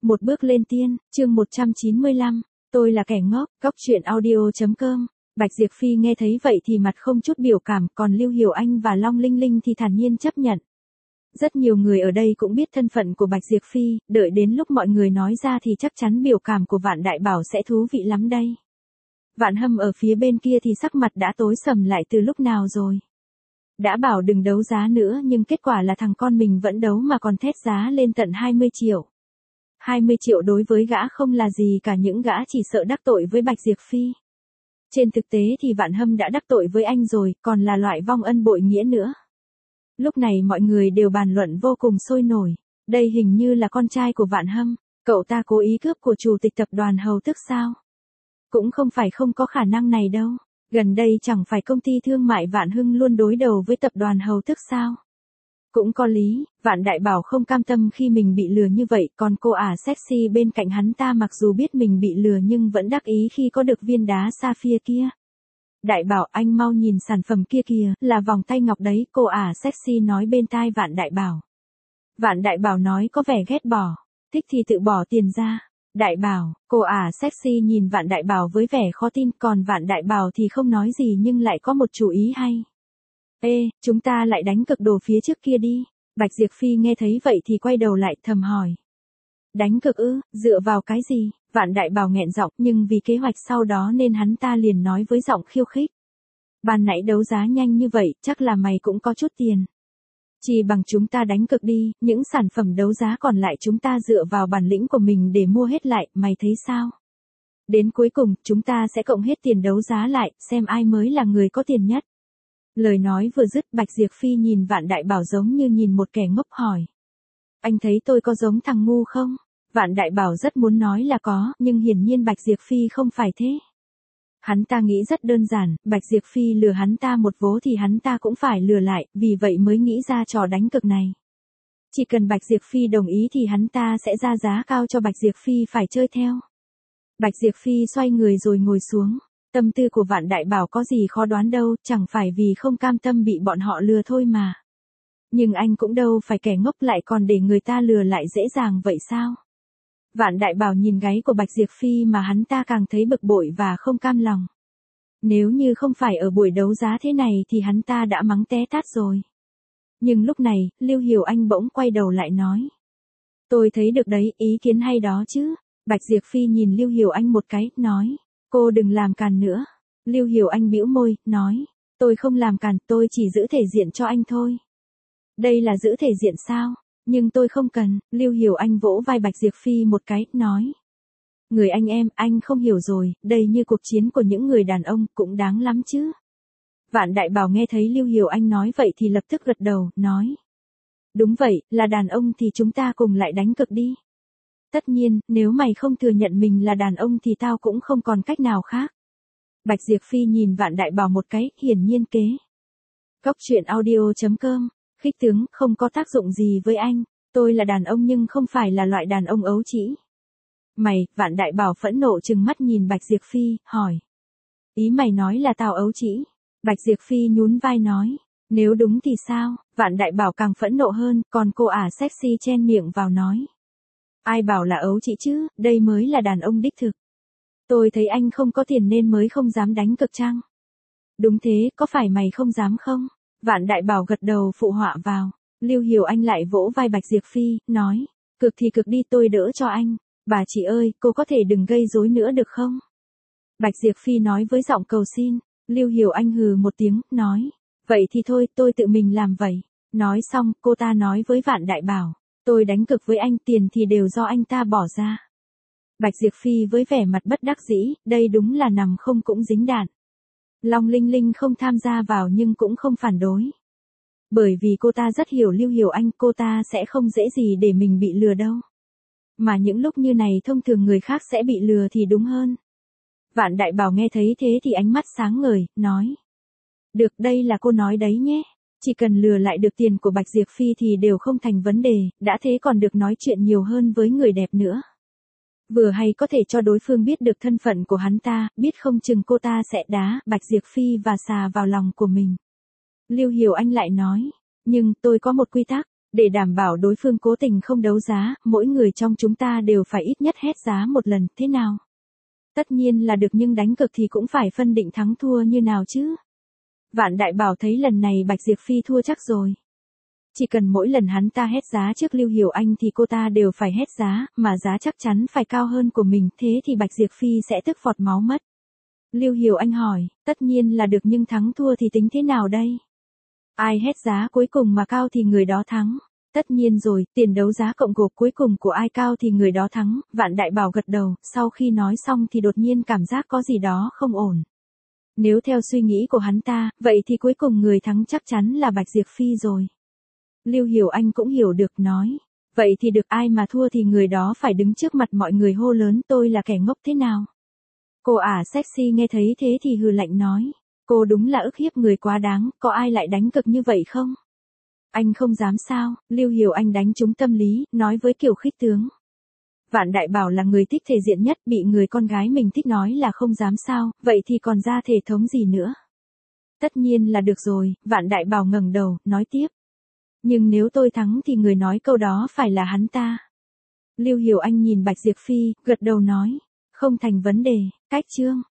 Một bước lên tiên, chương 195, tôi là kẻ ngốc, góc truyện audio.com. Bạch Diệp Phi nghe thấy vậy thì mặt không chút biểu cảm, còn Lưu Hiểu Anh và Long Linh Linh thì thản nhiên chấp nhận. Rất nhiều người ở đây cũng biết thân phận của Bạch Diệp Phi, đợi đến lúc mọi người nói ra thì chắc chắn biểu cảm của Vạn Đại Bảo sẽ thú vị lắm đây. Vạn Hâm ở phía bên kia thì sắc mặt đã tối sầm lại từ lúc nào rồi. Đã bảo đừng đấu giá nữa nhưng kết quả là thằng con mình vẫn đấu mà còn thét giá lên tận 20 triệu. 20 triệu đối với gã không là gì cả, những gã chỉ sợ đắc tội với Bạch Diệp Phi. Trên thực tế thì Vạn Hâm đã đắc tội với anh rồi, còn là loại vong ân bội nghĩa nữa. Lúc này mọi người đều bàn luận vô cùng sôi nổi. Đây hình như là con trai của Vạn Hâm, cậu ta cố ý cướp của chủ tịch tập đoàn Hầu Tức sao? Cũng không phải không có khả năng này đâu. Gần đây chẳng phải công ty thương mại Vạn Hưng luôn đối đầu với tập đoàn Hầu Tức sao? Cũng có lý, Vạn Đại Bảo không cam tâm khi mình bị lừa như vậy, còn cô ả sexy bên cạnh hắn ta mặc dù biết mình bị lừa nhưng vẫn đắc ý khi có được viên đá sapphire kia. Đại Bảo, anh mau nhìn sản phẩm kia kìa, là vòng tay ngọc đấy, cô ả sexy nói bên tai Vạn Đại Bảo. Vạn Đại Bảo nói có vẻ ghét bỏ, thích thì tự bỏ tiền ra. Đại Bảo, cô ả sexy nhìn Vạn Đại Bảo với vẻ khó tin, còn Vạn Đại Bảo thì không nói gì nhưng lại có một chủ ý hay. Ê, chúng ta lại đánh cược đồ phía trước kia đi. Bạch Diệp Phi nghe thấy vậy thì quay đầu lại thầm hỏi. Đánh cược ư, dựa vào cái gì? Vạn Đại Bảo nghẹn giọng, nhưng vì kế hoạch sau đó nên hắn ta liền nói với giọng khiêu khích. Ban nãy đấu giá nhanh như vậy, chắc là mày cũng có chút tiền. Chỉ bằng chúng ta đánh cược đi, những sản phẩm đấu giá còn lại chúng ta dựa vào bản lĩnh của mình để mua hết lại, mày thấy sao? Đến cuối cùng, chúng ta sẽ cộng hết tiền đấu giá lại, xem ai mới là người có tiền nhất. Lời nói vừa dứt, Bạch Diệp Phi nhìn Vạn Đại Bảo giống như nhìn một kẻ ngốc hỏi. Anh thấy tôi có giống thằng ngu không? Vạn Đại Bảo rất muốn nói là có, nhưng hiển nhiên Bạch Diệp Phi không phải thế. Hắn ta nghĩ rất đơn giản, Bạch Diệp Phi lừa hắn ta một vố thì hắn ta cũng phải lừa lại, vì vậy mới nghĩ ra trò đánh cược này. Chỉ cần Bạch Diệp Phi đồng ý thì hắn ta sẽ ra giá cao cho Bạch Diệp Phi phải chơi theo. Bạch Diệp Phi xoay người rồi ngồi xuống. Tâm tư của Vạn Đại Bảo có gì khó đoán đâu, chẳng phải vì không cam tâm bị bọn họ lừa thôi mà. Nhưng anh cũng đâu phải kẻ ngốc lại còn để người ta lừa lại dễ dàng vậy sao? Vạn Đại Bảo nhìn gáy của Bạch Diệp Phi mà hắn ta càng thấy bực bội và không cam lòng. Nếu như không phải ở buổi đấu giá thế này thì hắn ta đã mắng té tát rồi. Nhưng lúc này, Lưu Hiểu Anh bỗng quay đầu lại nói. Tôi thấy được đấy, ý kiến hay đó chứ. Bạch Diệp Phi nhìn Lưu Hiểu Anh một cái, nói. Cô đừng làm càn nữa. Lưu Hiểu Anh bĩu môi, nói. Tôi không làm càn, tôi chỉ giữ thể diện cho anh thôi. Đây là giữ thể diện sao? Nhưng tôi không cần. Lưu Hiểu Anh vỗ vai Bạch Diệp Phi một cái, nói. Người anh em, anh không hiểu rồi, đây như cuộc chiến của những người đàn ông, cũng đáng lắm chứ. Vạn Đại Bảo nghe thấy Lưu Hiểu Anh nói vậy thì lập tức gật đầu, nói. Đúng vậy, là đàn ông thì chúng ta cùng lại đánh cược đi. Tất nhiên, nếu mày không thừa nhận mình là đàn ông thì tao cũng không còn cách nào khác. Bạch Diệp Phi nhìn Vạn Đại Bảo một cái, hiển nhiên kế. Góc truyện audio.com, khích tướng, không có tác dụng gì với anh, tôi là đàn ông nhưng không phải là loại đàn ông ấu trĩ. Mày, Vạn Đại Bảo phẫn nộ trừng mắt nhìn Bạch Diệp Phi, hỏi. Ý mày nói là tao ấu trĩ? Bạch Diệp Phi nhún vai nói. Nếu đúng thì sao? Vạn Đại Bảo càng phẫn nộ hơn, còn cô ả sexy chen miệng vào nói. Ai bảo là ấu trĩ chứ, đây mới là đàn ông đích thực. Tôi thấy anh không có tiền nên mới không dám đánh cược chăng? Đúng thế, có phải mày không dám không? Vạn Đại Bảo gật đầu phụ họa vào. Lưu Hiểu Anh lại vỗ vai Bạch Diệp Phi, nói. Cực thì cực đi, tôi đỡ cho anh. Bà chị ơi, cô có thể đừng gây rối nữa được không? Bạch Diệp Phi nói với giọng cầu xin. Lưu Hiểu Anh hừ một tiếng, nói. Vậy thì thôi, tôi tự mình làm vậy. Nói xong, cô ta nói với Vạn Đại Bảo. Tôi đánh cược với anh, tiền thì đều do anh ta bỏ ra. Bạch Diệp Phi với vẻ mặt bất đắc dĩ, đây đúng là nằm không cũng dính đạn. Long Linh Linh không tham gia vào nhưng cũng không phản đối. Bởi vì cô ta rất hiểu Lưu Hiểu Anh, cô ta sẽ không dễ gì để mình bị lừa đâu. Mà những lúc như này thông thường người khác sẽ bị lừa thì đúng hơn. Vạn Đại Bảo nghe thấy thế thì ánh mắt sáng ngời, nói. Được, đây là cô nói đấy nhé. Chỉ cần lừa lại được tiền của Bạch Diệp Phi thì đều không thành vấn đề, đã thế còn được nói chuyện nhiều hơn với người đẹp nữa. Vừa hay có thể cho đối phương biết được thân phận của hắn ta, biết không chừng cô ta sẽ đá Bạch Diệp Phi và xà vào lòng của mình. Lưu Hiểu Anh lại nói, nhưng tôi có một quy tắc, Để đảm bảo đối phương cố tình không đấu giá, mỗi người trong chúng ta đều phải ít nhất hét giá một lần, thế nào? Tất nhiên là được, nhưng đánh cược thì cũng phải phân định thắng thua như nào chứ. Vạn Đại Bảo thấy lần này Bạch Diệp Phi thua chắc rồi. Chỉ cần mỗi lần hắn ta hét giá trước Lưu Hiểu Anh thì cô ta đều phải hét giá, mà giá chắc chắn phải cao hơn của mình, thế thì Bạch Diệp Phi sẽ tức phọt máu mất. Lưu Hiểu Anh hỏi, tất nhiên là được, nhưng thắng thua thì tính thế nào đây? Ai hét giá cuối cùng mà cao thì người đó thắng. Tất nhiên rồi, tiền đấu giá cộng gộp cuối cùng của ai cao thì người đó thắng. Vạn Đại Bảo gật đầu, sau khi nói xong thì đột nhiên cảm giác có gì đó không ổn. Nếu theo suy nghĩ của hắn ta, vậy thì cuối cùng người thắng chắc chắn là Bạch Diệp Phi rồi. Lưu Hiểu Anh cũng hiểu được, nói. Vậy thì được, ai mà thua thì người đó phải đứng trước mặt mọi người hô lớn tôi là kẻ ngốc thế nào? Cô ả sexy nghe thấy thế thì hừ lạnh nói. Cô đúng là ức hiếp người quá đáng, có ai lại đánh cực như vậy không? Anh không dám sao? Lưu Hiểu Anh đánh trúng tâm lý, nói với kiểu khích tướng. Vạn Đại Bảo là người thích thể diện nhất, bị người con gái mình thích nói là không dám sao, vậy thì còn ra thể thống gì nữa? Tất nhiên là được rồi, Vạn Đại Bảo ngẩng đầu, nói tiếp. Nhưng nếu tôi thắng thì người nói câu đó phải là hắn ta. Lưu Hiểu Anh nhìn Bạch Diệp Phi, gật đầu nói. Không thành vấn đề, cách chương.